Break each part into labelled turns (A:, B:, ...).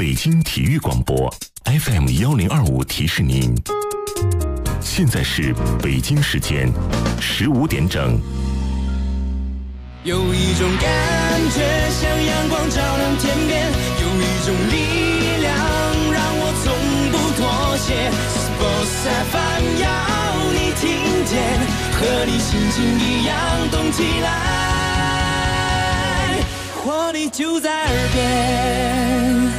A: 北京体育广播 FM1025提示您，现在是北京时间15点整。
B: 有一种感觉像阳光照亮天边，有一种力量让我从不妥协。Sports FM 要你听见，和你心情一样动起来，活力就在耳边。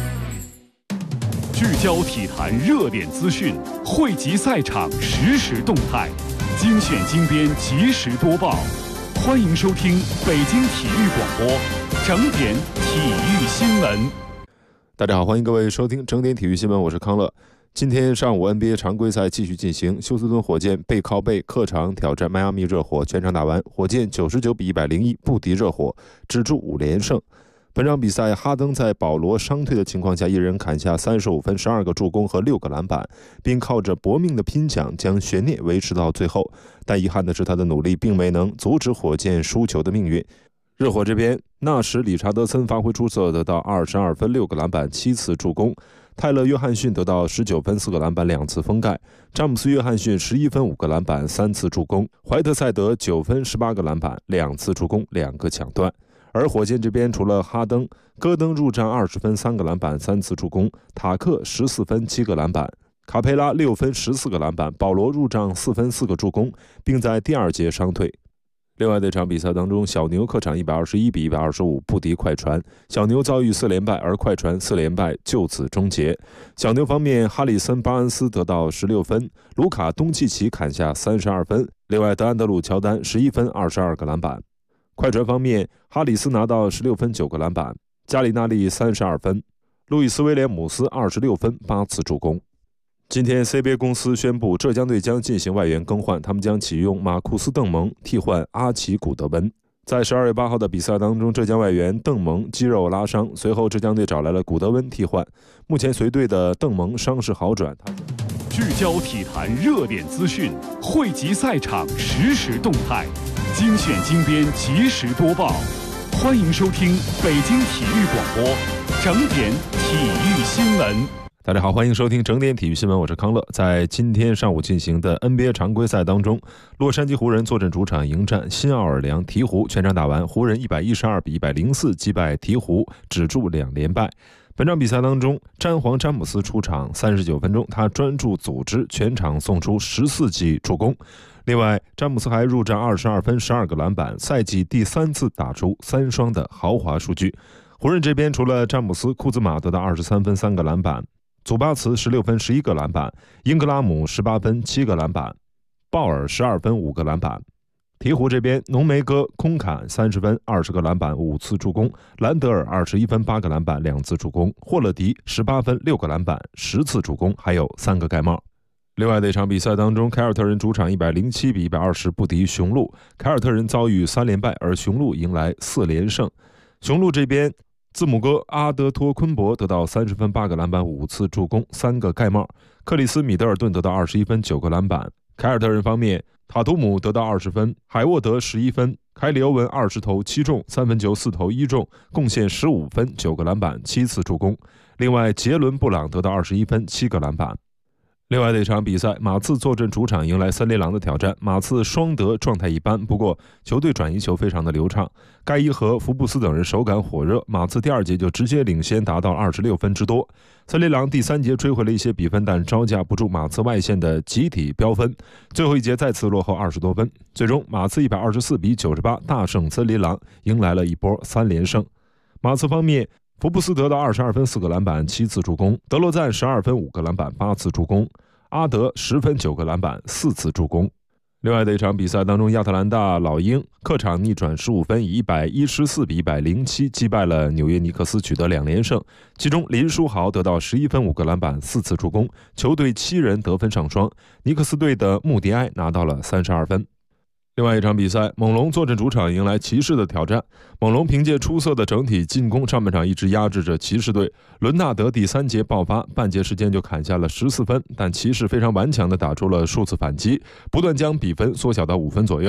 C: 聚焦体坛热点资讯，汇集赛场实时动态，精选精编及时播报。欢迎收听北京体育广播整点体育新闻。
D: 大家好，欢迎各位收听整点体育新闻，我是康乐。今天上午 NBA 常规赛继续进行，休斯顿火箭背靠背客场挑战迈阿密热火，全场打完，火箭99比101不敌热火，止住5连胜。本场比赛，哈登在保罗伤退的情况下，一人砍下35分、12个助攻和6个篮板，并靠着搏命的拼抢将悬念维持到最后。但遗憾的是，他的努力并没能阻止火箭输球的命运。热火这边，纳什·理查德森发挥出色，得到22分、6个篮板、7次助攻；泰勒·约翰逊得到19分、4个篮板、2次封盖；詹姆斯·约翰逊11分、5个篮板、3次助攻；怀特塞德9分、18个篮板、2次助攻、2个抢断。而火箭这边除了哈登，戈登入账20分、3个篮板、3次助攻；塔克14分、7个篮板；卡佩拉6分、14个篮板；保罗入账4分、4个助攻，并在第2节伤退。另外这场比赛当中，小牛客场121比125不敌快船，小牛遭遇4连败，而快船4连败就此终结。小牛方面，哈里森·巴恩斯得到16分，卢卡·东契奇砍下32分，另外德安德鲁·乔丹11分、22个篮板。快船方面，哈里斯拿到16分、9个篮板，加里纳利32分，路易斯·威廉姆斯26分、8次助攻。今天 CBA 公司宣布，浙江队将进行外援更换，他们将启用马库斯·邓蒙替换阿奇·古德温。在12月8号的比赛当中，浙江外援邓蒙肌肉拉伤，随后浙江队找来了古德温替换。目前随队的邓蒙伤势好转。
C: 聚焦体坛热点资讯，汇集赛场实时动态，精选精编及时播报。欢迎收听北京体育广播整点体育新闻。
D: 大家好，欢迎收听整点体育新闻，我是康乐。在今天上午进行的 NBA 常规赛当中，洛杉矶湖人坐镇主场迎战新奥尔良鹈鹕，全场打完，湖人112比104击败鹈鹕，止住2连败。本场比赛当中，詹姆斯出场39分钟，他专注组织，全场送出14记助攻。另外，詹姆斯还入账22分、12个篮板，赛季第3次打出3双的豪华数据。湖人这边除了詹姆斯，库兹马得到23分、3个篮板，祖巴茨16分、11个篮板，英格拉姆18分、7个篮板，鲍尔12分、5个篮板。鹈鹕这边，浓眉哥空砍30分、20个篮板、5次助攻；兰德尔21分、8个篮板、2次助攻；霍勒迪18分、6个篮板、10次助攻，还有3个盖帽。另外的一场比赛当中，凯尔特人主场107比120不敌雄鹿，凯尔特人遭遇3连败，而雄鹿迎来4连胜。雄鹿这边，字母哥阿德托昆博得到30分、8个篮板、5次助攻、3个盖帽；克里斯米德尔顿得到21分、9个篮板。凯尔特人方面，塔图姆得到20分，海沃德11分，凯里欧文20投7中，3分球4投1中，贡献15分、9个篮板、7次助攻。另外，杰伦布朗得到21分、7个篮板。另外的一场比赛，马刺坐镇主场迎来森林狼的挑战。马刺双德状态一般，不过球队转移球非常的流畅，盖伊和福布斯等人手感火热。马刺第2节就直接领先，达到26分之多。森林狼第3节追回了一些比分，但招架不住马刺外线的集体飙分，最后一节再次落后20多分。最终马刺124比98大胜森林狼，迎来了一波3连胜。马刺方面，福布斯得到22分、4个篮板、7次助攻；德罗赞12分、5个篮板、8次助攻；阿德10分、9个篮板、4次助攻。另外的一场比赛当中，亚特兰大老鹰客场逆转15分，以114比107击败了纽约尼克斯，取得2连胜。其中林书豪得到11分、5个篮板、4次助攻，球队7人得分上双。尼克斯队的穆迪埃拿到了32分。另外一场比赛，猛龙坐镇主场迎来骑士的挑战。猛龙凭借出色的整体进攻，上半场一直压制着骑士队。伦纳德第3节爆发，半节时间就砍下了14分，但骑士非常顽强地打出了数次反击，不断将比分缩小到5分左右。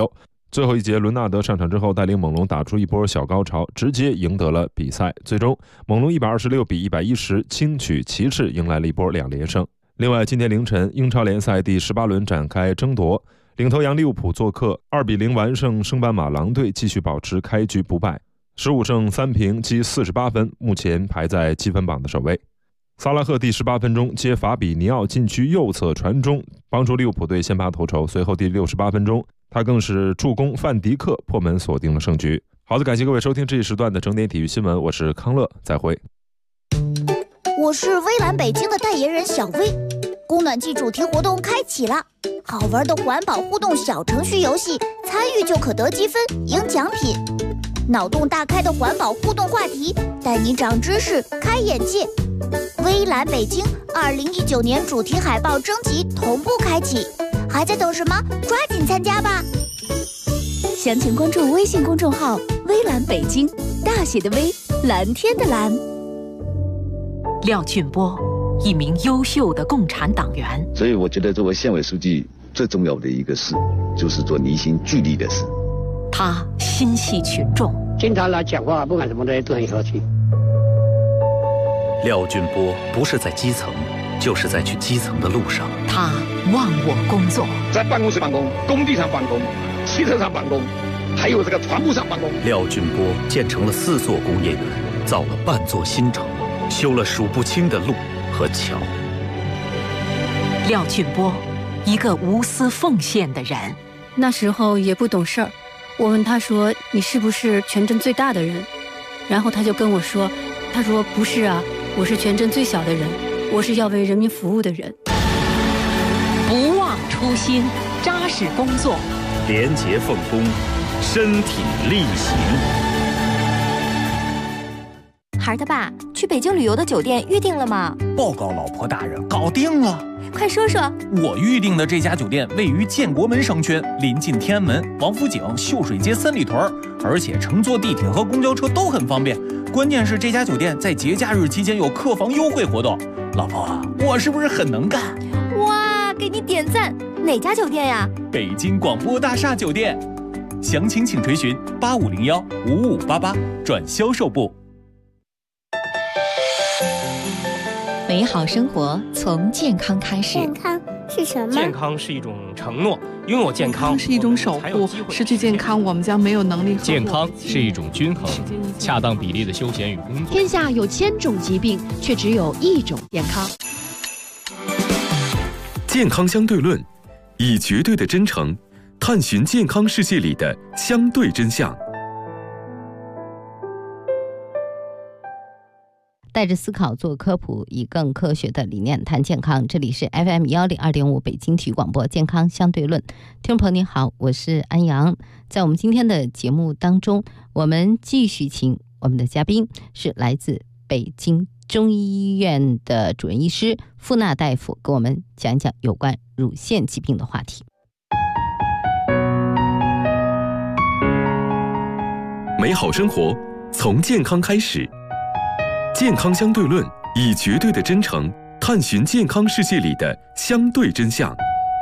D: 最后一节，伦纳德上场之后带领猛龙打出一波小高潮，直接赢得了比赛。最终猛龙126比110轻取骑士，迎来了一波2连胜。另外，今天凌晨英超联赛第18轮展开争夺，领头羊利物浦做客2比0完胜升班马狼队，继续保持开局不败，15胜3平积48分，目前排在积分榜的首位。萨拉赫第18分钟接法比尼奥禁区右侧传中，帮助利物浦队先拔头筹。随后第68分钟，他更是助攻范迪克破门锁定了胜局。好的，感谢各位收听这一时段的整点体育新闻，我是康乐，再会。
E: 我是微蓝北京的代言人小薇，供暖季主题活动开启了，好玩的环保互动小程序游戏，参与就可得积分赢奖品，脑洞大开的环保互动话题，带你长知识开眼界。微蓝北京2019年主题海报征集同步开启，还在等什么？抓紧参加吧！详情关注微信公众号微蓝北京，大写的微，蓝天的蓝。
F: 廖俊波，一名优秀的共产党员，
G: 所以我觉得作为县委书记最重要的一个事，就是做凝心聚力的事。
F: 他心系群众，
H: 经常来讲话，不管什么东西都很客气。
I: 廖俊波不是在基层，就是在去基层的路上。
F: 他忘我工作，
H: 在办公室办公，工地上办公，汽车上办公，还有这个船坞上办公。
I: 廖俊波建成了4座工业园，造了半座新城，修了数不清的路和桥。
F: 廖俊波，一个无私奉献的人。
J: 那时候也不懂事儿，我问他说：“你是不是全镇最大的人？”然后他就跟我说：“他说不是啊，我是全镇最小的人，我是要为人民服务的人。”
F: 不忘初心，扎实工作，
I: 廉洁奉公，身体力行。
K: 孩儿他爸，去北京旅游的酒店预定了吗？
L: 报告老婆大人，搞定了。
K: 快说说。
L: 我预定的这家酒店位于建国门商圈，临近天安门、王府井、秀水街三里屯，而且乘坐地铁和公交车都很方便。关键是这家酒店在节假日期间有客房优惠活动。老婆，我是不是很能干？
K: 哇，给你点赞！哪家酒店呀？
L: 北京广播大厦酒店。详情请垂询8501-5588转销售部。
F: 美好生活从健康开始。
E: 健康是什么？
M: 健康是一种承诺，拥有健康
N: 是一种守护，失去健康我们将没有能力。
M: 健康是一种均衡，恰当比例的休闲与工作。
O: 天下有1000种疾病，却只有1种健康。
A: 健康相对论，以绝对的真诚探寻健康世界里的相对真相。
P: 带着思考做科普，以更科学的理念谈健康。这里是 FM 102.5北京体育广播健康相对论。听众朋友您好，我是安阳。在我们今天的节目当中，我们继续请我们的嘉宾是来自北京中医院的主任医师付娜大夫，跟我们讲一讲有关乳腺疾病的话题。
A: 美好生活从健康开始，健康相对论，以绝对的真诚探寻健康世界里的相对真相。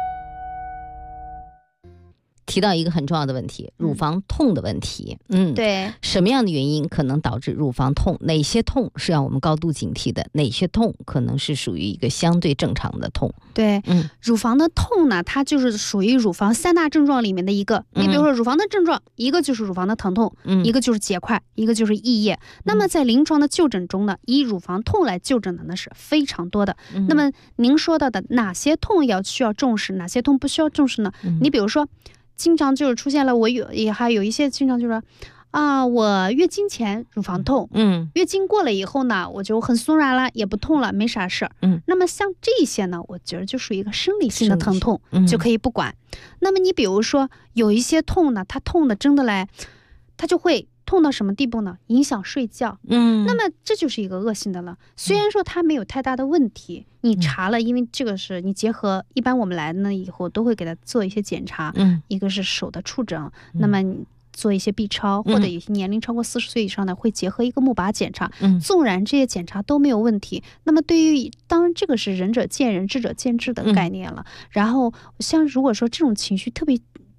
P: 提到一个很重要的问题，乳房痛的问题。
E: 对，
P: 什么样的原因可能导致乳房痛？哪些痛是让我们高度警惕的？哪些痛可能是属于一个相对正常的痛？
Q: 对，乳房的痛呢，它就是属于乳房3大症状里面的一个。你比如说乳房的症状，一个就是乳房的疼痛，一个就是结块，一个就是溢液。那么在临床的就诊中呢，以乳房痛来就诊的呢是非常多的。那么您说到的哪些痛需要重视，哪些痛不需要重视呢？你比如说经常就是出现了，也还有一些经常就是我月经前乳房痛，月经过了以后呢，我就很松软了，也不痛了，没啥事儿。那么像这些呢，我觉得就属于一个生理性的疼痛，就可以不管。那么你比如说有一些痛呢，它痛的真的来，它就会痛到什么地步呢？影响睡觉。那么这就是一个恶性的了。虽然说它没有太大的问题，你查了，因为这个是你结合一般我们来呢以后都会给它做一些检查，一个是手的触诊，那么你做一些 B 超，或者有些年龄超过40岁以上的会结合一个钼靶检查。纵然这些检查都没有问题，那么对于当然这个是仁者见仁，智者见智的概念了。然后像如果说这种情绪特别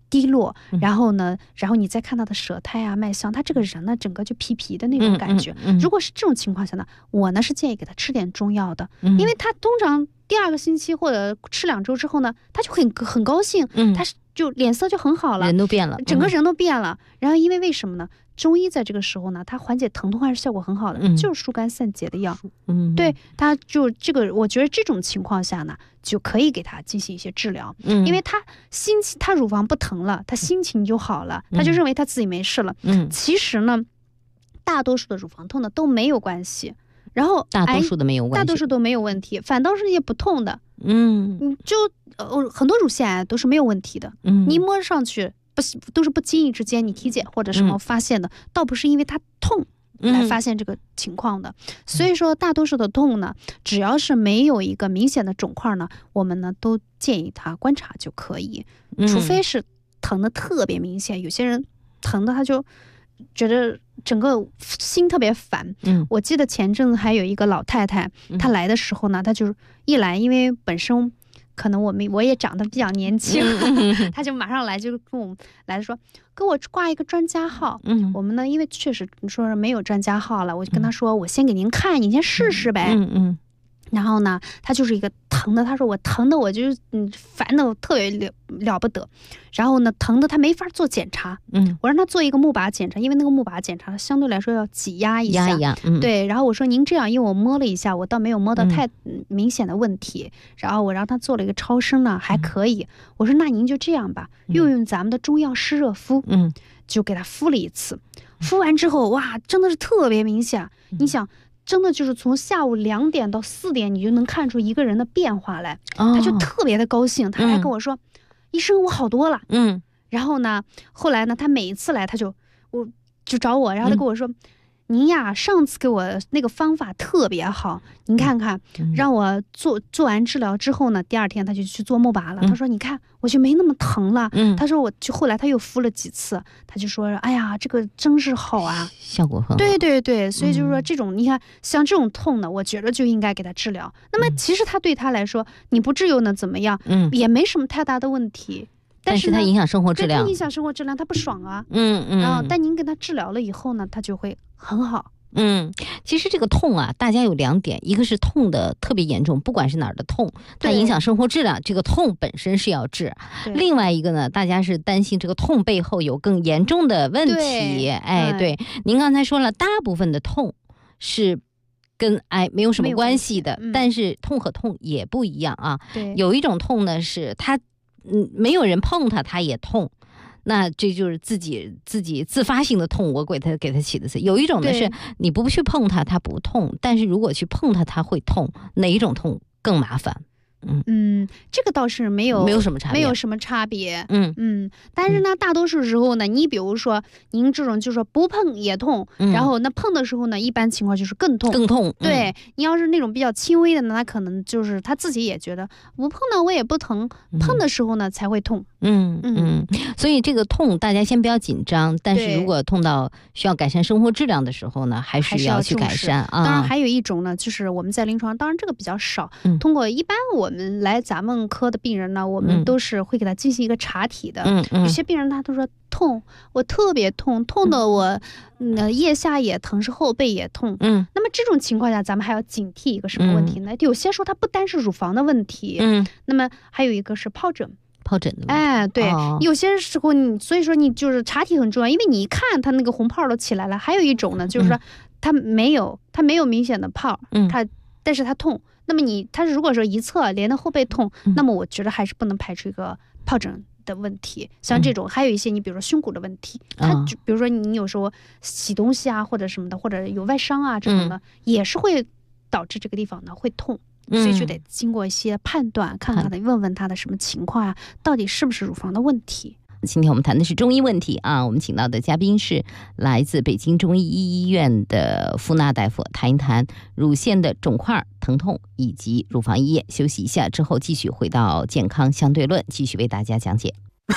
Q: 低落，然后你再看他的舌苔啊、脉象，他这个人呢整个就皮皮的那种感觉。如果是这种情况下呢，我呢是建议给他吃点中药的，因为他通常第2个星期或者吃2周之后呢，他就很高兴，他就脸色就很好了，
P: 人都变了，
Q: 整个人都变了。然后因为什么呢？中医在这个时候呢，它缓解疼痛还是效果很好的，就是疏肝散结的药。对，它就这个，我觉得这种情况下呢，就可以给他进行一些治疗。因为他他乳房不疼了，他心情就好了，他就认为他自己没事了。其实呢，大多数的乳房痛呢都没有关系。然后
P: 大多数的没有问题，
Q: 大多数都没有问题，反倒是那些不痛的，就很多乳腺癌都是没有问题的。你一摸上去都是不经意之间你体检或者什么发现的，倒不是因为它痛来发现这个情况的。所以说大多数的痛呢，只要是没有一个明显的肿块呢，我们呢都建议他观察就可以，除非是疼的特别明显，有些人疼的他就觉得整个心特别烦。我记得前阵子还有一个老太太，她来的时候呢，她就是一来，因为本身可能我也长得比较年轻，她就马上来就跟我们来说，给我挂一个专家号。我们呢，因为确实说没有专家号了，我就跟她说，我先给您看，你先试试呗。然后呢，他就是一个疼的，他说我疼的我就烦的我特别了不得，然后呢疼的他没法做检查，我让他做一个钼靶检查，因为那个钼靶检查相对来说要挤压一下，对，然后我说您这样，因为我摸了一下，我倒没有摸到太明显的问题，然后我让他做了一个超声呢，还可以，我说那您就这样吧，用咱们的中药湿热敷，就给他敷了一次，敷完之后哇，真的是特别明显，你想。真的就是从下午2点到4点，你就能看出一个人的变化来，他就特别的高兴，他还跟我说，医生我好多了。然后呢，后来呢，他每一次来他就找我，然后他跟我说，您呀上次给我那个方法特别好，您看看，让我做完治疗之后呢，第2天他就去做钼靶了，他说你看我就没那么疼了，他说我就后来他又敷了几次，他就说哎呀这个真是好啊，
P: 效果很好。
Q: 对对对，所以就是说这种你看像这种痛呢，我觉得就应该给他治疗。那么其实他对他来说，你不治又能怎么样？也没什么太大的问题。
P: 但是它影响生活质量，
Q: 对，它影响生活质量，他不爽啊。然后但您给他治疗了以后呢，他就会很好。
P: 其实这个痛啊，大家有2点，一个是痛的特别严重，不管是哪儿的痛，它影响生活质量，这个痛本身是要治。另外一个呢，大家是担心这个痛背后有更严重的问题。对，您刚才说了，大部分的痛是跟癌没有什么关系的，但是痛和痛也不一样啊。有一种痛呢是它没有人碰它，它也痛。那这就是自己自发性的痛，我给他起的词。有一种呢是你不去碰它，它不痛；但是如果去碰它，它会痛。哪一种痛更麻烦？
Q: 这个倒是没有什么差别，但是呢，大多数时候呢，你比如说您这种就是说不碰也痛，然后那碰的时候呢，一般情况就是更痛，对，你要是那种比较轻微的呢，他可能就是他自己也觉得不碰呢我也不疼，碰的时候呢才会痛。
P: 所以这个痛大家先不要紧张，但是如果痛到需要改善生活质量的时候呢，还是要去改善啊。
Q: 当然还有一种呢，就是我们在临床，当然这个比较少，通过一般我们来咱们科的病人呢，我们都是会给他进行一个查体的。有些病人他都说痛，我特别痛，痛的我腋下也疼，是后背也痛。那么这种情况下，咱们还要警惕一个什么问题呢？有些时候它不单是乳房的问题，那么还有一个是疱疹的。对，有些时候所以说你就是查体很重要，因为你一看它那个红泡都起来了。还有一种呢，就是说它没有明显的泡，但是它痛。那么它如果说一侧连到后背痛，那么我觉得还是不能排除一个疱疹的问题。像这种还有一些你比如说胸骨的问题，它比如说你有时候洗东西啊或者什么的，或者有外伤啊这种的，也是会导致这个地方呢会痛。所以就得经过一些判断，看看他问他的什么情况啊，到底是不是乳房的问题。
P: 今天我们谈的是中医问题啊，我们请到的嘉宾是来自北京中医医院的付娜大夫，谈一谈乳腺的肿块、疼痛以及乳房医液。休息一下之后，继续回到健康相对论，继续为大家讲解。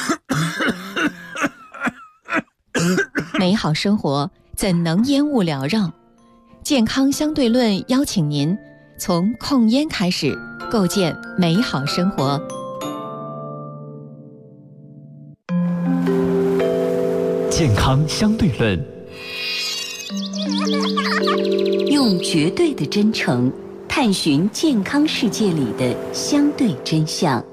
R: 美好生活怎能烟雾缭绕？健康相对论邀请您从控烟开始，构建美好生活。
M: 健康相对论，
S: 用绝对的真诚探寻健康世界里的相对真相。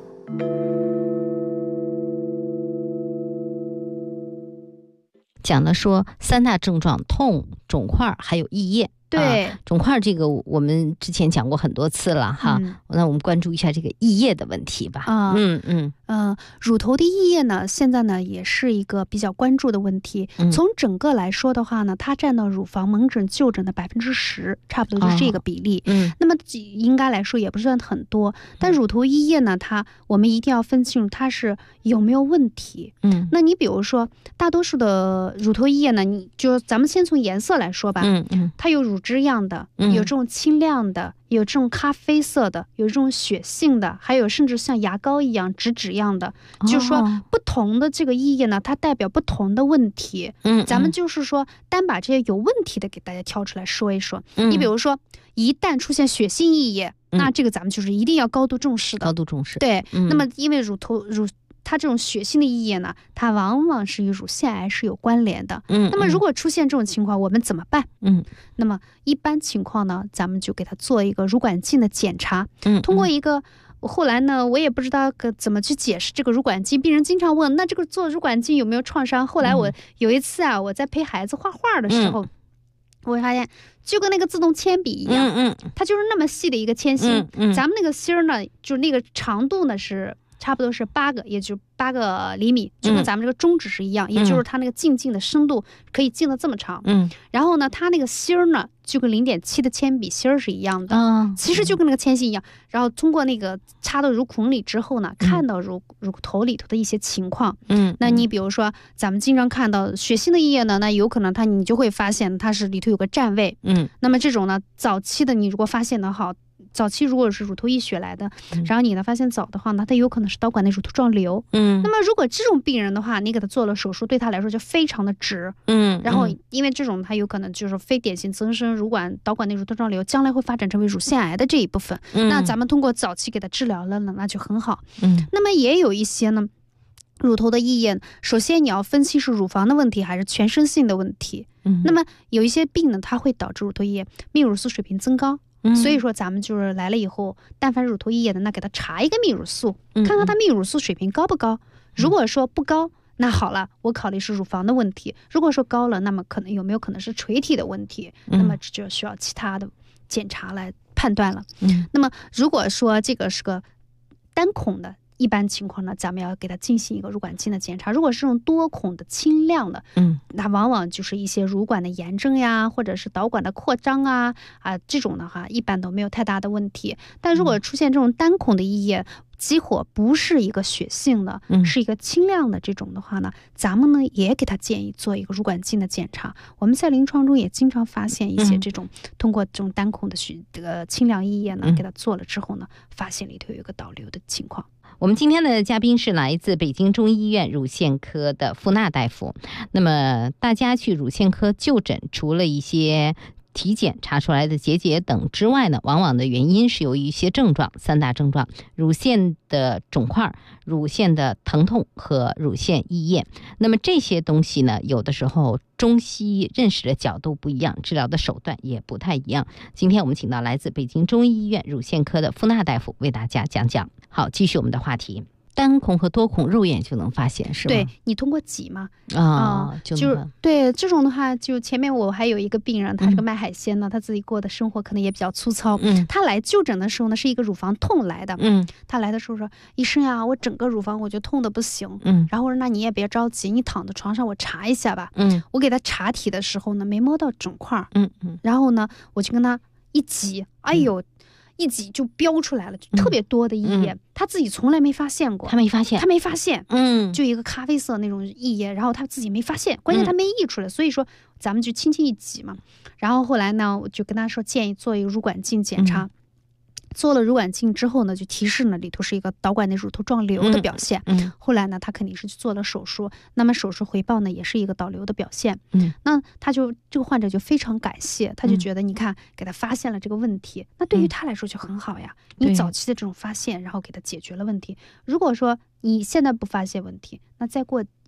P: 讲的说3大症状：痛、肿块还有溢液。
Q: 对，
P: 肿块这个我们之前讲过很多次了哈。那我们关注一下这个溢液的问题吧。
Q: 乳头的溢液呢，现在呢也是一个比较关注的问题。从整个来说的话呢，它占到乳房门诊就诊的10%，差不多就是这个比例。那么应该来说也不算很多，但乳头溢液呢，我们一定要分清楚它是有没有问题。那你比如说大多数的乳头溢液呢，你就咱们先从颜色来说吧。它有乳汁样的，有这种清亮的，有这种咖啡色的，有这种血性的，还有甚至像牙膏一样纸样的。就是说不同的这个溢液呢，它代表不同的问题。咱们就是说单把这些有问题的给大家挑出来说一说。你比如说一旦出现血性溢液，那这个咱们就是一定要高度重视的。
P: 高度重视。对。
Q: 那么因为它这种血性的溢液呢，它往往是与乳腺癌是有关联的。那么如果出现这种情况，我们怎么办？那么一般情况呢，咱们就给它做一个乳管镜的检查。通过一个后来呢，我也不知道怎么去解释这个乳管镜。病人经常问，那这个做乳管镜有没有创伤？后来我有一次啊，我在陪孩子画画的时候，我发现就跟那个自动铅笔一样，它就是那么细的一个铅芯。咱们那个芯儿呢，就是那个长度呢是差不多是8个，也就是8个厘米，就跟咱们这个中指是一样，也就是它那个镜的深度可以镜得这么长。然后呢，它那个芯儿呢，就跟0.7的铅笔芯儿是一样的，其实就跟那个铅芯一样。然后通过那个插到乳孔里之后呢，看到乳头里头的一些情况。那你比如说咱们经常看到血性的溢液呢，那有可能你就会发现它是里头有个占位。那么这种呢，早期的你如果发现的好。早期如果是乳头溢血来的，然后你呢发现早的话呢，它有可能是导管内乳头状瘤。那么如果这种病人的话，你给他做了手术，对他来说就非常的值。然后因为这种他有可能就是非典型增生乳管导管内乳头状瘤，将来会发展成为乳腺癌的这一部分。那咱们通过早期给他治疗了呢，那就很好。那么也有一些呢，乳头的溢液，首先你要分析是乳房的问题还是全身性的问题。那么有一些病呢，它会导致乳头溢液泌乳素水平增高。所以说咱们就是来了以后，但凡乳头溢液的，那给他查一个泌乳素，看看他泌乳素水平高不高。如果说不高，那好了，我考虑是乳房的问题；如果说高了，那么可能有没有可能是垂体的问题？那么这就需要其他的检查来判断了。那么如果说这个是个单孔的，一般情况呢，咱们要给它进行一个乳管镜的检查。如果是这种多孔的清亮的，那往往就是一些乳管的炎症呀，或者是导管的扩张啊，这种的话一般都没有太大的问题。但如果出现这种单孔的溢液，激活不是一个血性的，是一个清亮的这种的话呢，咱们呢也给他建议做一个乳管镜的检查。我们在临床中也经常发现一些这种通过这种单孔的清亮溢液呢，给他做了之后呢，发现里头有一个导流的情况。
P: 我们今天的嘉宾是来自北京中医医院乳腺科的付娜大夫。那么大家去乳腺科就诊，除了一些体检查出来的结节等之外呢，往往的原因是由于一些症状，3大症状：乳腺的肿块、乳腺的疼痛和乳腺溢液。那么这些东西呢，有的时候中西医认识的角度不一样，治疗的手段也不太一样。今天我们请到来自北京中医医院乳腺科的付娜大夫为大家讲讲。好，继续我们的话题。单孔和多孔肉眼就能发现是吗？
Q: 对，你通过挤嘛，
P: 就是
Q: 对这种的话，就前面我还有一个病人，他是个卖海鲜的，他自己过的生活可能也比较粗糙。他来就诊的时候呢，是一个乳房痛来的。他来的时候说：“医生呀，我整个乳房我就痛的不行。”然后我说：“那你也别着急，你躺在床上我查一下吧。”我给他查体的时候呢，没摸到肿块。然后呢，我就跟他一挤，哎呦。一挤就飙出来了，就特别多的溢液，他自己从来没发现过。
P: 他没发现，
Q: 就一个咖啡色那种溢液，然后他自己没发现，关键他没溢出来，所以说咱们就轻轻一挤嘛。然后后来呢，我就跟他说建议做一个乳管镜检查。做了乳管镜之后呢，就提示呢里头是一个导管内乳头状瘤的表现。后来呢，他肯定是去做了手术，那么手术回报呢也是一个导瘤的表现。那这个患者就非常感谢，他就觉得你看给他发现了这个问题，那对于他来说就很好呀。你早期的这种发现，然后给他解决了问题。如果说你现在不发现问题，那再过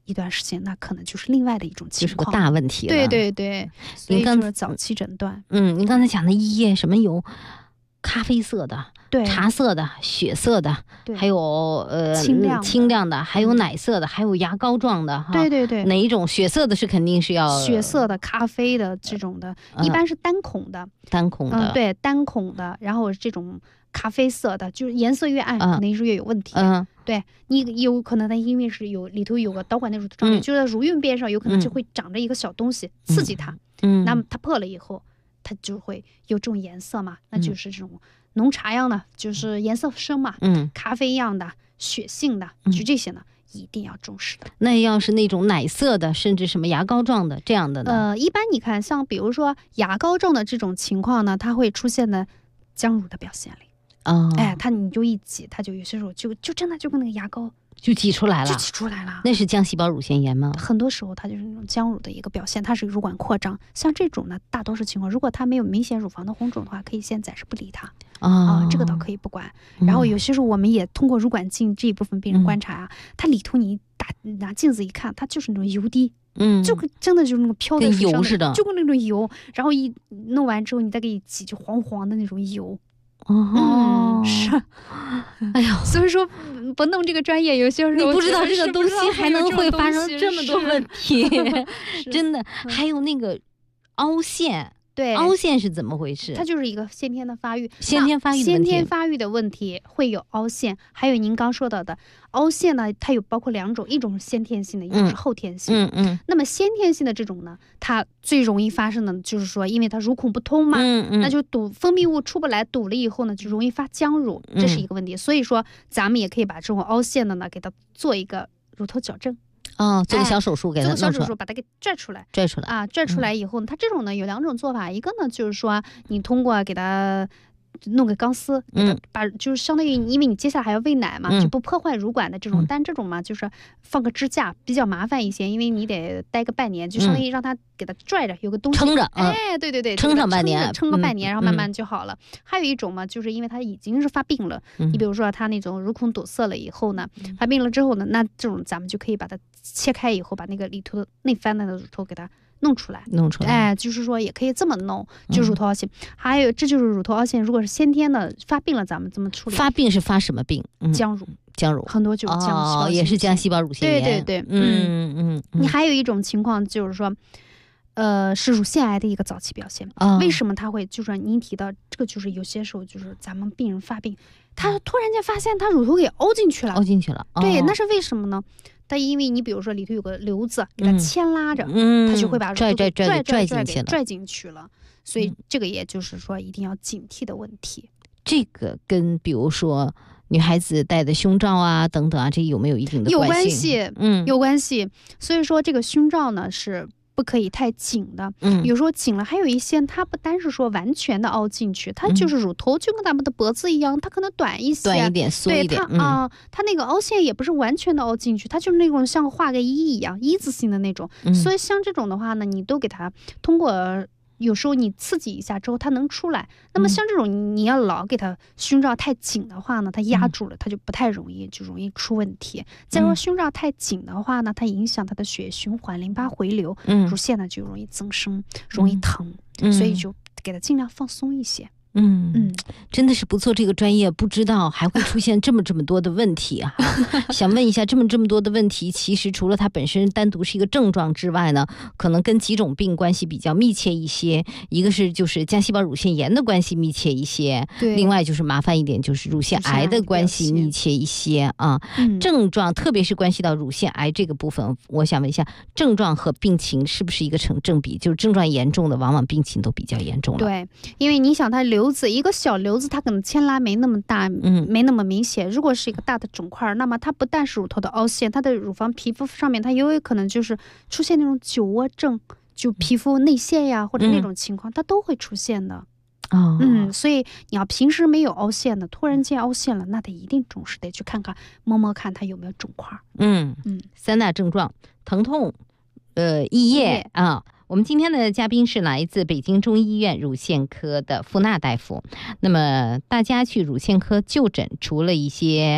Q: 一段时间，那可能就是另外的一种情况，
P: 就是个大问题了。
Q: 对对对，所以就是早期诊断。
P: 您刚才讲的异液，什么有咖啡色的、
Q: 对
P: 茶色的、血色的，还有清亮的，还有奶色的，还有牙膏状的。
Q: 对对对，
P: 哪一种血色的是肯定是要
Q: 血色的、咖啡的这种的，一般是单孔的。
P: 单孔的，
Q: 对，单孔的，然后这种咖啡色的，就是颜色越暗，肯定是越有问题。对，你有可能它因为是里头有个导管内乳头长，就在乳晕边上有可能就会长着一个小东西刺激它，那么它破了以后，它就会有这种颜色嘛，那就是这种浓茶样的，就是颜色深嘛，咖啡样的、血性的，就这些呢，一定要重视的。
P: 那要是那种奶色的，甚至什么牙膏状的这样的呢？
Q: 一般你看，像比如说牙膏状的这种情况呢，它会出现的浆乳的表现里。你就一挤，它就有些时候就真的就跟那个牙膏
P: 就挤出来了，那是浆细胞乳腺炎吗？
Q: 很多时候它就是那种浆乳的一个表现，它是乳管扩张。像这种呢，大多数情况，如果它没有明显乳房的红肿的话，可以先暂时不理它。这个倒可以不管。然后有些时候我们也通过乳管镜这一部分病人观察啊，它里头你拿镜子一看，它就是那种油滴。就真的就是那个飘在水上
P: 油似的，
Q: 就跟那种油。然后一弄完之后，你再给一挤，就黄黄的那种油。是，
P: 哎呀，
Q: 所以说不弄这个专业，有些时候
P: 你不知道这个东西还能会发生这么多问题，真的。还有那个凹陷，
Q: 对，
P: 凹陷是怎么回事？
Q: 它就是一个先天的发育，
P: 先天发
Q: 育的问题会有凹陷。还有您刚说到的凹陷呢，它有包括两种，一种是先天性的，一种是后天性的。那么先天性的这种呢，它最容易发生的就是说，因为它乳孔不通嘛，那就分泌物出不来，堵了以后呢，就容易发浆乳，这是一个问题。所以说，咱们也可以把这种凹陷的呢，给它做一个乳头矫正。
P: 做个小手术给它弄出来，
Q: 做个小手术把它给拽出来
P: 啊，
Q: 拽出来以后呢，它这种呢有两种做法，一个呢就是说你通过给它弄个钢丝，把就是相当于因为你接下来还要喂奶嘛，就不破坏乳管的这种，但这种嘛就是放个支架比较麻烦一些，因为你得待个半年，就相当于让它给它拽着，有个东西
P: 撑着，
Q: 对对对，
P: 撑上半年，
Q: 撑个半年，然后慢慢就好了。还有一种嘛，就是因为它已经是发病了，你比如说它那种乳孔堵塞了以后呢，发病了之后呢，那这种咱们就可以把它切开以后，把那个里头的内翻的乳头给它弄出来，就是说也可以这么弄，就乳头凹陷。还有这就是乳头凹陷，如果是先天的发病了，咱们怎么处理？
P: 发病是发什么病？
Q: 浆乳，很多就是浆细胞，
P: 也是浆细胞乳腺炎。
Q: 对，你还有一种情况就是说，是乳腺癌的一个早期表现。为什么它会？就是您提到这个，就是有些时候就是咱们病人发病，他突然间发现他乳头给凹进去了。对，那是为什么呢？它因为你比如说里头有个瘤子，给它牵拉着，它就会把乳头拽进去了。所以这个也就是说一定要警惕的问题。
P: 这个跟比如说女孩子戴的胸罩啊等等啊，这有没有一定的关系？
Q: 有关系。所以说这个胸罩呢是不可以太紧的，有时候紧了，还有一些它不单是说完全的凹进去，它就是乳头就跟咱们的脖子一样，它可能短一些，
P: 短一点，缩一点。
Q: 它那个凹陷也不是完全的凹进去，它就是那种像画个一样，一字形的那种。所以像这种的话呢，你都给它通过。有时候你刺激一下之后，它能出来。那么像这种，你要老给它胸罩太紧的话呢，它压住了，它就不太容易，就容易出问题。再说胸罩太紧的话呢，它影响它的血液循环、淋巴回流，乳腺呢就容易增生，容易疼，所以就给它尽量放松一些。
P: 真的是不做这个专业，不知道还会出现这么多的问题哈。想问一下，这么多的问题，其实除了它本身单独是一个症状之外呢，可能跟几种病关系比较密切一些。一个是就是浆细胞乳腺炎的关系密切一些，另外就是麻烦一点，就是乳腺癌的关系密切一些啊。症状特别是关系到乳腺癌这个部分，我想问一下，症状和病情是不是一个成正比？就是症状严重的，往往病情都比较严重了。
Q: 对，因为你想它一个小瘤子，它可能牵拉没那么大，没那么明显。如果是一个大的肿块，那么它不但是乳头的凹陷，它的乳房皮肤上面它也有可能就是出现那种酒窝症，就皮肤内陷呀，或者那种情况，它都会出现的。所以你要平时没有凹陷的，突然间凹陷了，那得一定重视，得去看看摸摸看它有没有肿块。
P: 三大症状：疼痛、溢液啊。我们今天的嘉宾是来自北京中医院乳腺科的付娜大夫。那么大家去乳腺科就诊，除了一些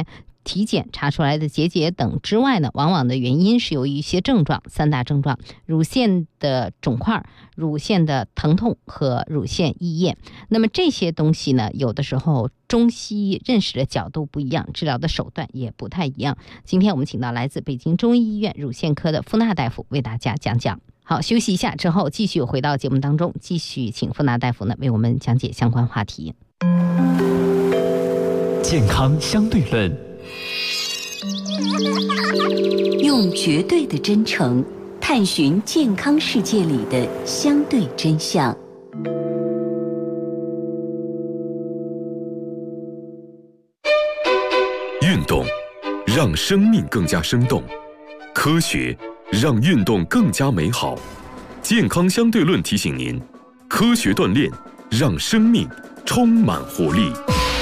P: 体检查出来的结节等之外呢，往往的原因是由于一些症状，3大症状：乳腺的肿块、乳腺的疼痛和乳腺溢液。那么这些东西呢，有的时候中西医认识的角度不一样，治疗的手段也不太一样。今天我们请到来自北京中医医院乳腺科的付娜大夫为大家讲讲。好，休息一下之后继续回到节目当中，继续请付娜大夫呢为我们讲解相关话题。
S: 健康相对论，用绝对的真诚探寻健康世界里的相对真相。
A: 运动让生命更加生动，科学让运动更加美好。健康相对论提醒您，科学锻炼让生命充满活力。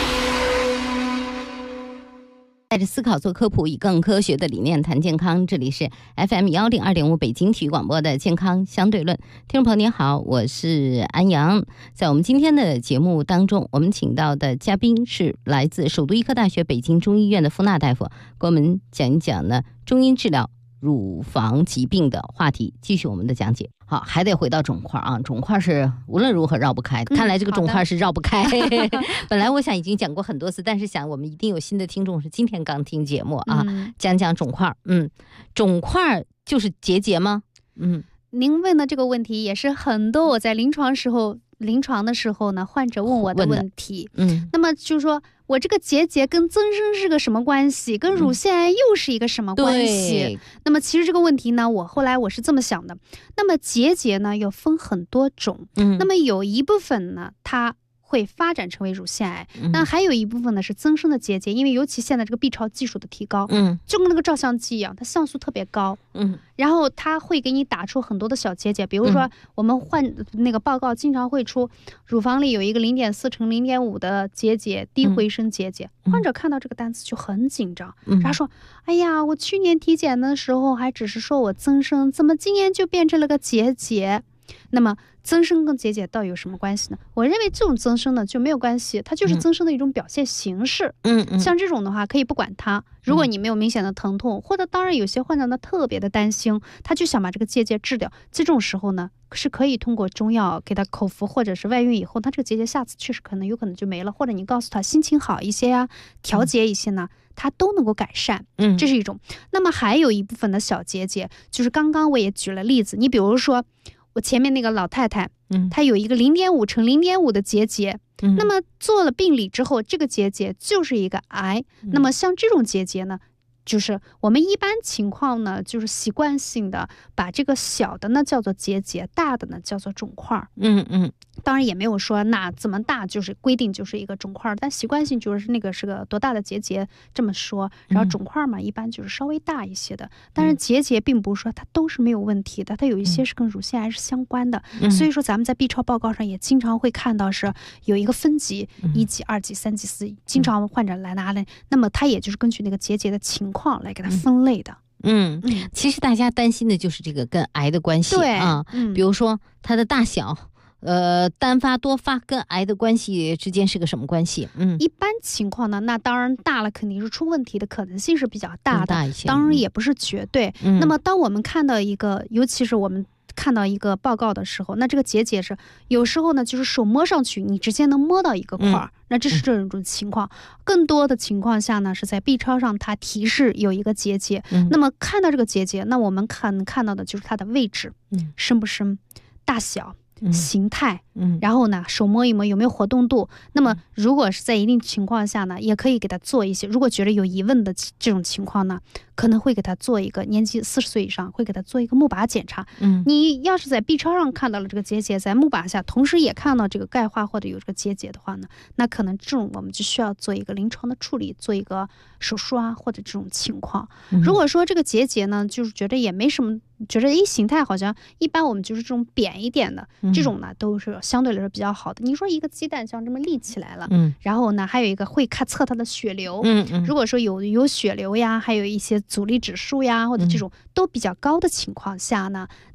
P: 带着思考做科普，以更科学的理念谈健康。这里是 FM102.5 北京体育广播的健康相对论。听众朋友您好，我是安阳。在我们今天的节目当中，我们请到的嘉宾是来自首都医科大学北京中医院的付娜大夫，给我们讲一讲呢中医治疗乳房疾病的话题，继续我们的讲解。好，还得回到肿块啊，肿块是无论如何绕不开，看来这个肿块是绕不开。本来我想已经讲过很多次，但是想我们一定有新的听众是今天刚听节目啊，讲讲肿块。肿块就是结节吗？
Q: 您问的这个问题也是很多我在临床的时候呢，患者问我的问题。那么就是说我这个结节跟增生是个什么关系，跟乳腺癌又是一个什么关系？那么其实这个问题呢，后来我是这么想的，那么结节呢又分很多种，那么有一部分呢它会发展成为乳腺癌，那还有一部分呢是增生的结节，因为尤其现在这个 B 超技术的提高，就跟那个照相机一样，它像素特别高，然后它会给你打出很多的小结节，比如说我们换那个报告经常会出乳房里有一个0.4乘0.5的结节，低回声结节，患者看到这个单词就很紧张，他说哎呀，我去年体检的时候还只是说我增生，怎么今年就变成了个结节？那么增生跟结节到底有什么关系呢？我认为这种增生呢就没有关系，它就是增生的一种表现形式。像这种的话可以不管它，如果你没有明显的疼痛，或者当然有些患者呢特别的担心，他就想把这个结节治掉，这种时候呢是可以通过中药给他口服，或者是外用以后，他这个结节下次确实有可能就没了，或者你告诉他心情好一些呀，调节一些呢，它都能够改善。这是一种。那么还有一部分的小结节，就是刚刚我也举了例子，你比如说我前面那个老太太，她有一个0.5乘0.5的结节，那么做了病理之后，这个结节就是一个癌。那么像这种结节呢，就是我们一般情况呢，就是习惯性的把这个小的呢叫做结节，大的呢叫做肿块。当然也没有说那怎么大就是规定就是一个肿块，但习惯性就是那个是个多大的结节这么说，然后肿块嘛一般就是稍微大一些的。但是结节并不是说它都是没有问题的，它有一些是跟乳腺癌是相关的。所以说咱们在 B 超报告上也经常会看到是有一个分级，1级、2级、3级、4级，经常患者来拿来，那么它也就是根据那个结节的情况来给它分类的。
P: 其实大家担心的就是这个跟癌的关系啊，比如说它的大小。单发多发跟癌的关系之间是个什么关系？
Q: 一般情况呢，那当然大了肯定是出问题的可能性是比较大的，
P: 大一些，
Q: 当然也不是绝对。那么当我们看到一个，尤其是我们看到一个报告的时候，那这个结节是有时候呢就是手摸上去你直接能摸到一个块，那这是这种情况。更多的情况下呢是在 B 超上它提示有一个结节，那么看到这个结节，那我们看到的就是它的位置，深不深，大小，形态，然后呢手摸一摸有没有活动度。那么如果是在一定情况下呢，也可以给他做一些，如果觉得有疑问的这种情况呢，可能会给他做一个年纪40岁以上会给他做一个钼靶检查。你要是在 B 超上看到了这个结节，在钼靶下同时也看到这个钙化或者有这个结节的话呢，那可能这种我们就需要做一个临床的处理，做一个手术啊，或者这种情况。如果说这个结节呢就是觉得也没什么，觉得形态好像一般，我们就是这种扁一点的，这种呢都是相对来说比较好的。你说一个鸡蛋像这么立起来了，然后呢还有一个会测它的血流，如果说有血流呀，还有一些阻力指数呀，或者这种都比较高的情况下呢，那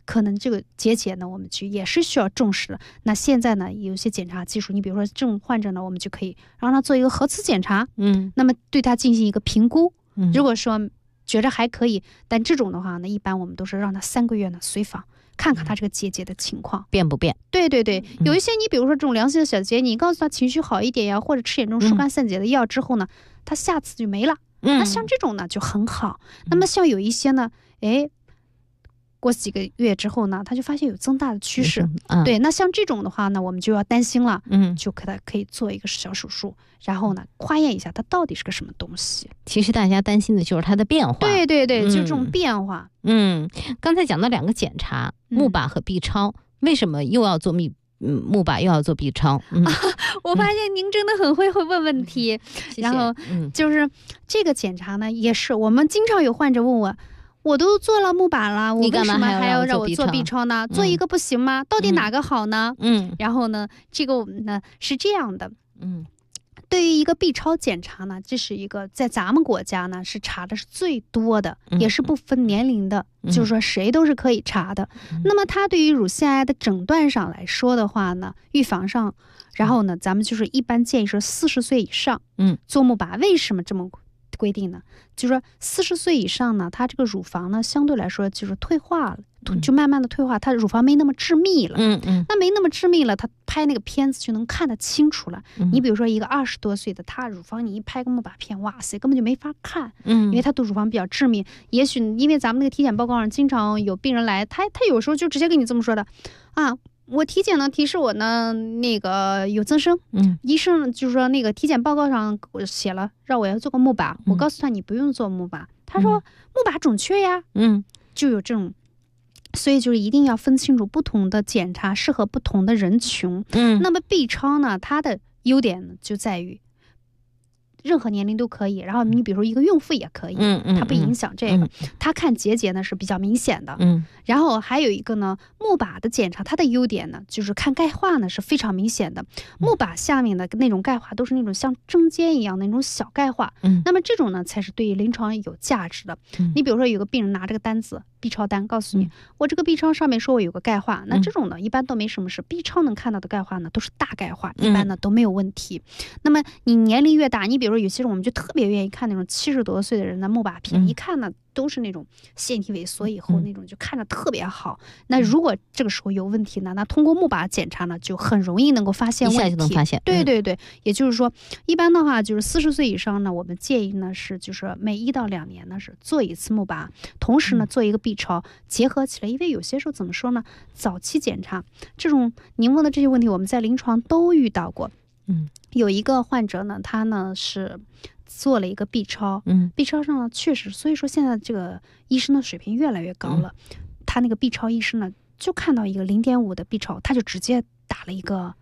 Q: 可能这个结节呢，我们也是需要重视的。那现在呢，有些检查技术，你比如说这种患者呢，我们就可以让他做一个核磁检查，那么对他进行一个评估。如果说觉着还可以，但这种的话呢，一般我们都是让他3个月呢随访，看看他这个结节的情况
P: 变不变。
Q: 对对对，有一些你比如说这种良性的小结，你告诉他情绪好一点呀，或者吃点这种疏肝散结的药之后呢，他下次就没了。那像这种呢就很好。那么像有一些呢，过几个月之后呢，他就发现有增大的趋势。对，那像这种的话呢，我们就要担心了。就给他可以做一个小手术，然后呢，化验一下它到底是个什么东西。
P: 其实大家担心的就是它的变化。
Q: 对对对，就这种变化。
P: 刚才讲到2个检查，钼靶和 B 超，为什么又要做钼靶又要做 B 超？
Q: 我发现您真的很会问问题。然后就是这个检查呢，也是我们经常有患者问我都做了钼靶了，我为什么还要让我做 B 超呢？做一个不行吗？到底哪个好呢？然后呢，这个我们呢是这样的。对于一个 B 超检查呢，这是一个在咱们国家呢是查的是最多的，也是不分年龄的，就是说谁都是可以查的。那么它对于乳腺癌的诊断上来说的话呢，预防上，然后呢，咱们就是一般建议是40岁以上做钼靶。为什么这么规定呢？就是说40岁以上呢，它这个乳房呢相对来说就是退化了，就慢慢的退化，它乳房没那么致密了。那没那么致密了，它拍那个片子就能看得清楚了。你比如说一个20多岁的，他乳房你一拍个钼靶片，哇塞，根本就没法看。因为他的乳房比较致密。也许因为咱们那个体检报告上经常有病人来，他有时候就直接跟你这么说的啊。我体检呢提示我呢那个有增生，医生就是说那个体检报告上我写了让我要做个钼靶，我告诉他你不用做钼靶，他说钼靶准确呀，就有这种，所以就是一定要分清楚不同的检查适合不同的人群。那么 B 超呢，它的优点呢就在于任何年龄都可以，然后你比如说一个孕妇也可以，它不影响这个。它看结节呢是比较明显的。然后还有一个呢，钼靶的检查，它的优点呢就是看钙化呢是非常明显的。钼靶下面的那种钙化都是那种像针尖一样的那种小钙化，那么这种呢才是对于临床有价值的。你比如说有个病人拿这个单子 B 超单，告诉你我这个 B 超上面说我有个钙化，那这种呢一般都没什么事。B 超能看到的钙化呢都是大钙化，一般呢都没有问题。那么你年龄越大，你比如说有些人我们就特别愿意看那种70多岁的人的钼靶片，一看呢都是那种腺体萎缩以后那种，就看着特别好。那如果这个时候有问题呢，那通过钼靶检查呢就很容易能够发现问题，
P: 一下就能发现。
Q: 对对对，也就是说一般的话就是40岁以上呢，我们建议呢是就是每1到2年呢是做一次钼靶，同时呢做一个 B 超，结合起来。因为有些时候怎么说呢，早期检查这种您问的这些问题我们在临床都遇到过。有一个患者呢，他呢是做了一个 B 超，B 超上呢确实，所以说现在这个医生的水平越来越高了。他那个 B 超医生呢，就看到一个0.5的 B 超，他就直接打了一个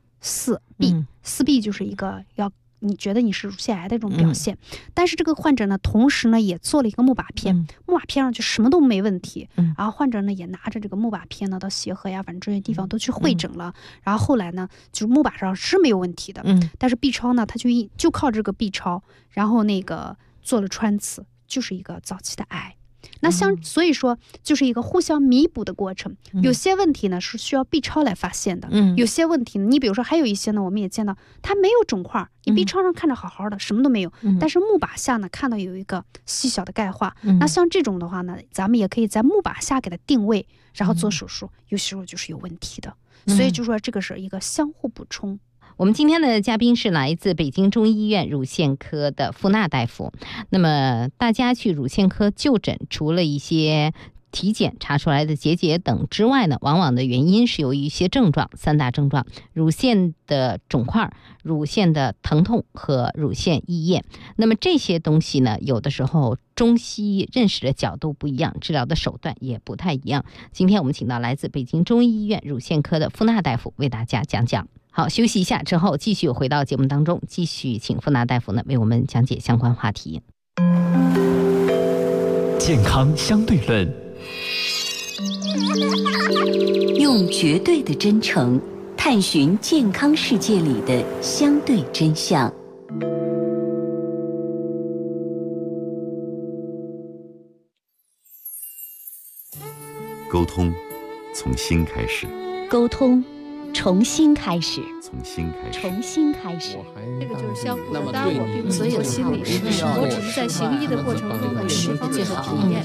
Q: 4B，4B 就是一个你觉得你是乳腺癌的这种表现。但是这个患者呢，同时呢也做了一个钼靶片，钼靶片上就什么都没问题。然后患者呢也拿着这个钼靶片呢到协和呀，反正这些地方都去会诊了。然后后来呢，就是钼靶上是没有问题的。但是 B 超呢，他就靠这个 B 超，然后那个做了穿刺，就是一个早期的癌。那所以说就是一个互相弥补的过程。有些问题呢是需要 B 超来发现的，有些问题呢，你比如说还有一些呢，我们也见到它没有肿块，你 B 超上看着好好的，什么都没有，但是钼靶下呢看到有一个细小的钙化。那像这种的话呢，咱们也可以在钼靶下给它定位，然后做手术，有时候就是有问题的。所以就说这个是一个相互补充。
P: 我们今天的嘉宾是来自北京中医院乳腺科的付娜大夫。那么大家去乳腺科就诊，除了一些体检查出来的结节等之外呢，往往的原因是由于一些症状，3大症状：乳腺的肿块、乳腺的疼痛和乳腺溢液。那么这些东西呢，有的时候中西医认识的角度不一样，治疗的手段也不太一样。今天我们请到来自北京中医院乳腺科的付娜大夫为大家讲讲。好，休息一下之后继续回到节目当中，继续请付娜大夫呢为我们讲解相关话题。
B: 健康相对论，
S: 用绝对的真诚探寻健康世界里的相对真相。
A: 沟通
T: 从新开始，
S: 沟通重新开始，
T: 从新开始，
S: 重新开始。
Q: 这个就是相互的，当然我并不是做心理师，我只是在行医的过程中呢，释放这个体验。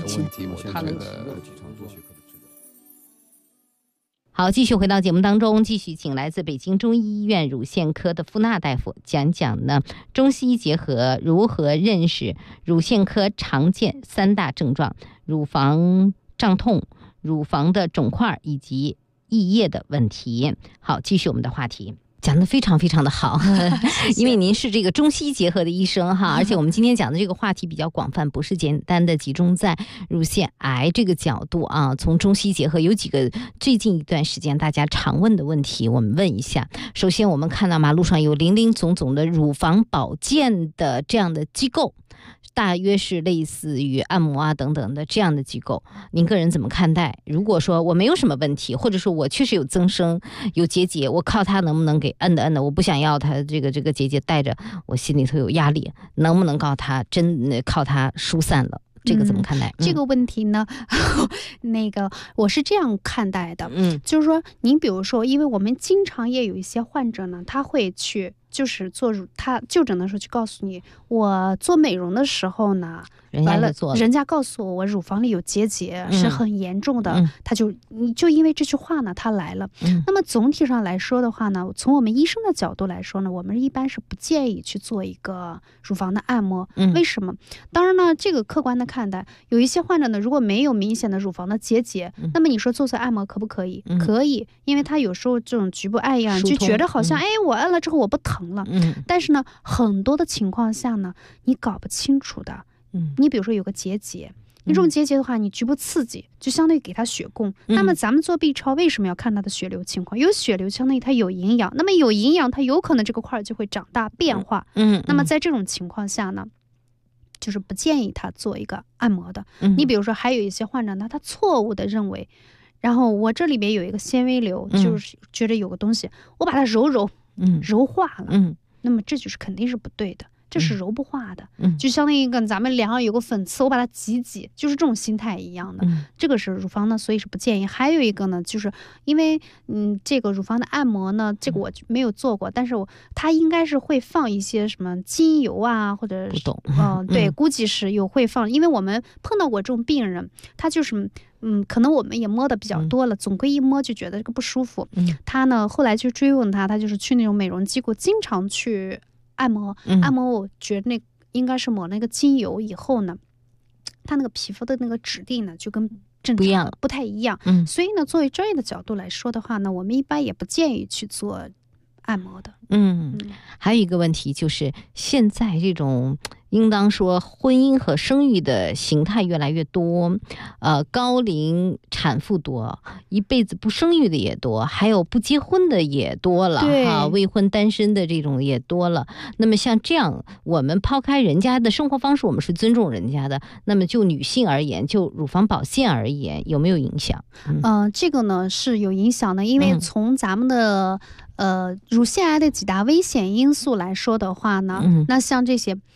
P: 好，继续回到节目当中，继续请来自北京中医医院乳腺科的傅娜大夫讲讲呢，中西医结合如何认识乳腺科常见3大症状：乳房胀痛、乳房的肿块以及溢液的问题。好，继续我们的话题。讲得非常非常的好，因为您是这个中西结合的医生哈，而且我们今天讲的这个话题比较广泛，不是简单的集中在乳腺癌这个角度啊。从中西结合有几个最近一段时间大家常问的问题，我们问一下。首先我们看到马路上有林林总总的乳房保健的这样的机构，大约是类似于按摩啊等等的这样的机构，您个人怎么看待？如果说我没有什么问题，或者说我确实有增生有结节，我靠它能不能给摁的，我不想要它这个结节带着，我心里头有压力，能不能靠它疏散了？这个怎么看待？
Q: 这个问题呢，我是这样看待的，就是说，您比如说，因为我们经常也有一些患者呢，他会去就是他就诊的时候就告诉你，我做美容的时候呢，人家告诉我乳房里有结节，是很严重的，你就因为这句话呢，他来了。那么总体上来说的话呢，从我们医生的角度来说呢，我们一般是不建议去做一个乳房的按摩。为什么？当然呢，这个客观的看待，有一些患者呢，如果没有明显的乳房的结节，那么你说做按摩可不可以？可以，因为他有时候这种局部按压，就觉得好像我按了之后我不疼了，但是呢，很多的情况下呢，你搞不清楚的。你比如说有个结节，你这种结节的话，你局部刺激就相当于给它血供。那么咱们做 B 超为什么要看它的血流情况？有血流相当于它有营养，那么有营养它有可能这个块就会长大变化。那么在这种情况下呢，就是不建议他做一个按摩的。你比如说还有一些患者呢，他错误的认为，然后我这里边有一个纤维瘤，就是觉得有个东西，我把它揉化了，那么这就是肯定是不对的。这是揉不化的，就相当于跟咱们脸上有个粉刺，我把它挤，就是这种心态一样的。这个是乳房呢，所以是不建议。还有一个呢，就是因为这个乳房的按摩呢，这个我没有做过，但是它应该是会放一些什么精油啊，或者对，估计是有会放，因为我们碰到过这种病人，他就是可能我们也摸的比较多了，总归一摸就觉得这个不舒服。他呢后来去追问他就是去那种美容机构，经常去按摩，我觉得应该是抹那个精油以后呢，它那个皮肤的那个质地呢就跟正常的不太一样。所以呢，作为专业的角度来说的话呢，我们一般也不建议去做按摩的。
P: 还有一个问题就是现在这种应当说婚姻和生育的形态越来越多，高龄产妇多，一辈子不生育的也多，还有不结婚的也多了哈，未婚单身的这种也多了。那么像这样，我们抛开人家的生活方式，我们是尊重人家的，那么就女性而言，就乳房保健而言，有没有影响？
Q: 这个呢是有影响的，因为从咱们的乳腺癌的几大危险因素来说的话呢，那像这些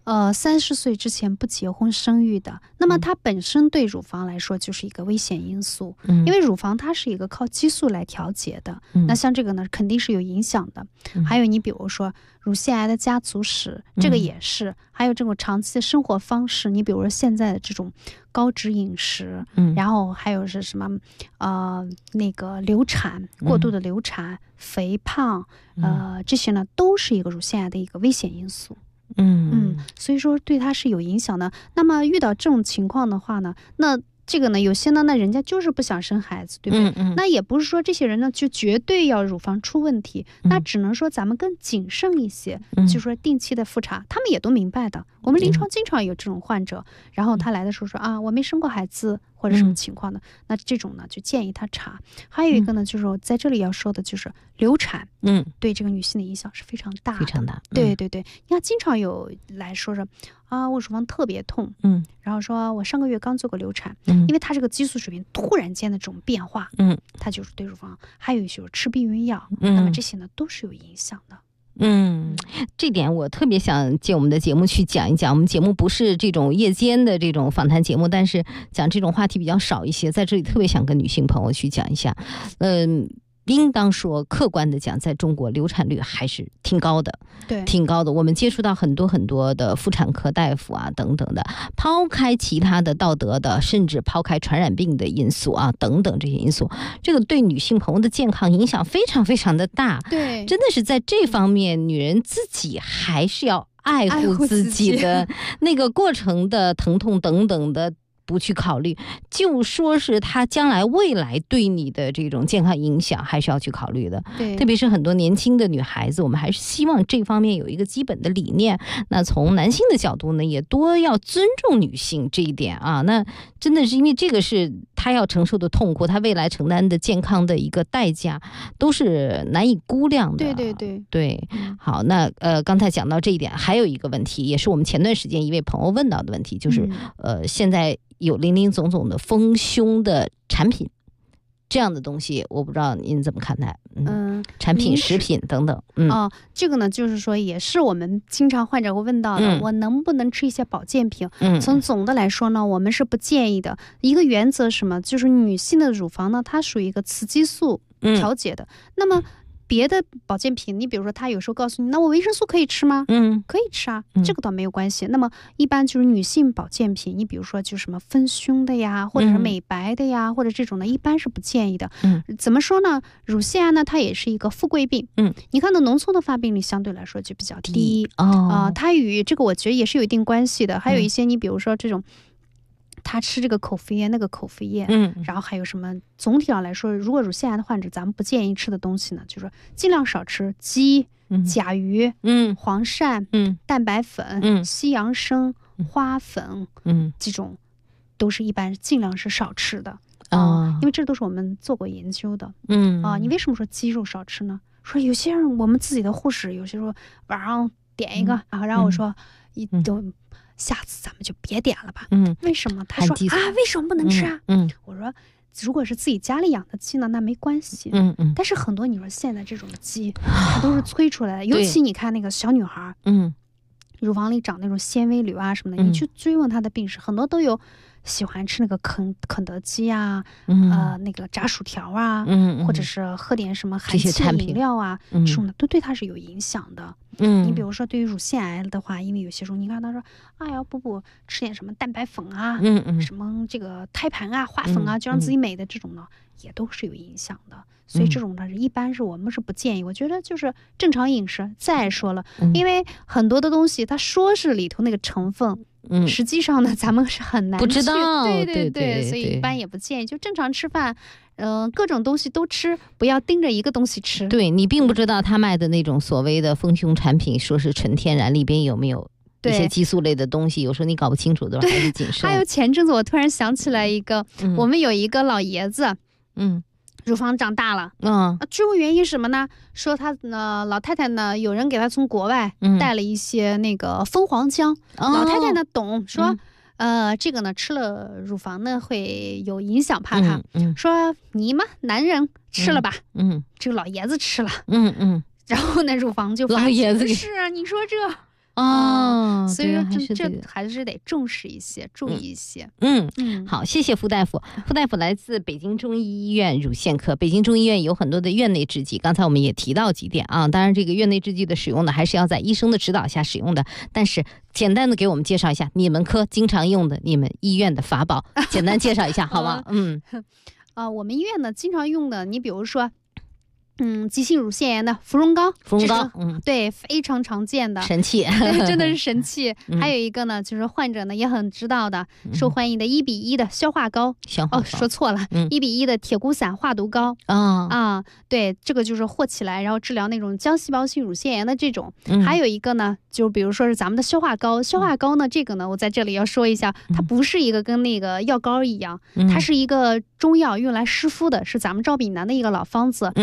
Q: 30岁之前不结婚生育的，那么它本身对乳房来说就是一个危险因素，因为乳房它是一个靠激素来调节的，那像这个呢肯定是有影响的。还有你比如说乳腺癌的家族史，这个也是，还有这种长期的生活方式，你比如说现在的这种高脂饮食，然后还有是什么那个流产，过度的流产，肥胖，这些呢都是一个乳腺癌的一个危险因素。所以说对它是有影响的。那么遇到这种情况的话呢，那这个呢，有些呢，那人家就是不想生孩子，对不对？那也不是说这些人呢就绝对要乳房出问题，那只能说咱们更谨慎一些，就说定期的复查，他们也都明白的。我们临床经常有这种患者，然后他来的时候说我没生过孩子或者什么情况的，那这种呢就建议他查。还有一个呢，就是我在这里要说的就是流产，对这个女性的影响是非常大的，非常大。对，你看经常有来说我乳房特别痛，然后说我上个月刚做过流产，因为他这个激素水平突然间的这种变化，他就是对乳房，还有一些吃避孕药，那么这些呢都是有影响的。
P: 这点我特别想借我们的节目去讲一讲。我们节目不是这种夜间的这种访谈节目，但是讲这种话题比较少一些，在这里特别想跟女性朋友去讲一下。应当说客观的讲，在中国流产率还是挺高的，
Q: 对，
P: 挺高的。我们接触到很多的妇产科大夫啊等等的，抛开其他的道德的，甚至抛开传染病的因素啊等等这些因素，这个对女性朋友的健康影响非常非常的大。
Q: 对，
P: 真的是在这方面，女人自己还是要爱护自己的那个过程的疼痛等等的。不去考虑，就说是他将来未来对你的这种健康影响还是要去考虑的。
Q: 对，
P: 特别是很多年轻的女孩子，我们还是希望这方面有一个基本的理念。那从男性的角度呢，也多要尊重女性这一点啊。那真的是因为这个是他要承受的痛苦，他未来承担的健康的一个代价都是难以估量的。对，好，那刚才讲到这一点，还有一个问题，也是我们前段时间一位朋友问到的问题，就是现在有林林总总的丰胸的产品，这样的东西，我不知道您怎么看待？产品、食品等等。
Q: 这个呢，就是说，也是我们经常患者会问到的，我能不能吃一些保健品？从总的来说呢，我们是不建议的。一个原则是什么？就是女性的乳房呢，它属于一个雌激素调节的。那么别的保健品，你比如说他有时候告诉你，那我维生素可以吃吗？可以吃啊，这个倒没有关系。那么一般就是女性保健品，你比如说就是什么丰胸的呀，或者是美白的呀，或者这种的，一般是不建议的。怎么说呢？乳腺癌呢，它也是一个富贵病。你看到农村的发病率相对来说就比较低它与这个我觉得也是有一定关系的。还有一些你比如说这种。他吃这个口服液，那个口服液，然后还有什么？总体上来说，如果乳腺癌的患者，咱们不建议吃的东西呢，就是说尽量少吃鸡、甲鱼、黄鳝、蛋白粉、西洋参、花粉，这种都是一般尽量是少吃的因为这都是我们做过研究的。你为什么说鸡肉少吃呢？说有些人我们自己的护士有些时候晚上点一个，然后让我说都。下次咱们就别点了吧。为什么？他说为什么不能吃啊？我说，如果是自己家里养的鸡呢，那没关系。但是很多你说现在这种鸡，它都是催出来的，尤其你看那个小女孩，乳房里长那种纤维瘤啊什么的，你去追问她的病史，很多都有。喜欢吃那个肯德基啊，那个炸薯条啊，或者是喝点什么含气饮料啊，这种的都对它是有影响的。你比如说对于乳腺癌的话，因为有些时候你看他说，哎呀不吃点什么蛋白粉啊，什么这个胎盘啊、花粉啊，就让自己美的这种呢，也都是有影响的。所以这种呢，一般是我们是不建议。我觉得就是正常饮食。再说了，因为很多的东西，它说是里头那个成分。实际上呢，咱们是很难
P: 不知道，
Q: 对，所以一般也不建议，就正常吃饭，各种东西都吃，不要盯着一个东西吃。
P: 对，你并不知道他卖的那种所谓的丰胸产品，说是纯天然，里边有没有一些激素类的东西，有时候你搞不清楚的，还是谨慎。
Q: 还有前阵子我突然想起来一个，我们有一个老爷子，乳房长大了，追问原因什么呢？说他呢，老太太呢，有人给他从国外带了一些那个蜂皇浆，老太太呢懂，说，这个呢吃了乳房呢会有影响，怕他，说你嘛男人吃了吧，这个老爷子吃了，然后呢乳房就
P: 老爷子
Q: 是啊，你说这。所以这还是得重视一些，注意一些。
P: 好，谢谢傅大夫。傅大夫来自北京中医医院乳腺科。北京中医院有很多的院内制剂，刚才我们也提到几点啊。当然，这个院内制剂的使用呢，还是要在医生的指导下使用的。但是，简单的给我们介绍一下你们科经常用的、你们医院的法宝，简单介绍一下，好吗？
Q: 我们医院呢经常用的，你比如说。急性乳腺炎的芙蓉膏，对，非常常见的
P: 神器，
Q: 对，真的是神器。还有一个呢，就是患者呢也很知道的，受欢迎的1:1的消化膏。说错了，1:1的铁骨散化毒膏对，这个就是和起来，然后治疗那种浆细胞性乳腺炎的这种。还有一个呢，就比如说是咱们的消化膏，消化膏呢，这个呢，我在这里要说一下，它不是一个跟那个药膏一样，它是一个中药用来湿敷的，是咱们赵炳南的一个老方子，用来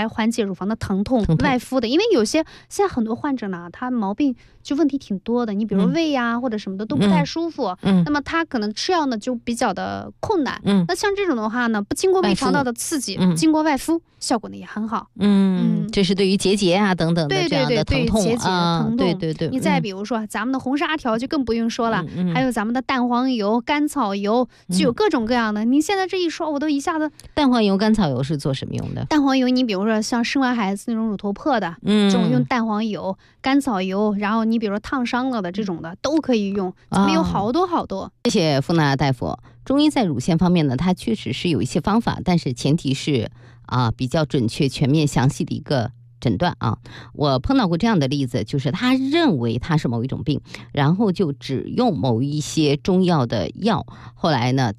Q: 来缓解乳房的疼痛外敷的。因为有些现在很多患者呢，他毛病就问题挺多的，你比如胃呀、或者什么的都不太舒服，那么他可能吃药呢就比较的困难，那像这种的话呢，不经过胃肠道的刺激，经过外敷，效果呢也很好。
P: 这是对于结节啊等等的这样的疼痛啊，对对对。
Q: 你再比如说咱们的红砂条就更不用说了，还有咱们的蛋黄油、甘草油，就有各种各样的。你现在这一说，我都一下子。
P: 蛋黄油、甘草油是做什么用的？
Q: 蛋黄油，你比如说像生完孩子那种乳头破的，这种用蛋黄油、甘草油，然后你比如说烫伤了的这种的都可以用，咱们有好多好多。
P: 谢谢付娜大夫。中医在乳腺方面呢，它确实是有一些方法，但是前提是比较准确、全面、详细的一个诊断啊。我碰到过这样的例子，就是他认为他是某一种病，然后就只用某一些中药的药，后来呢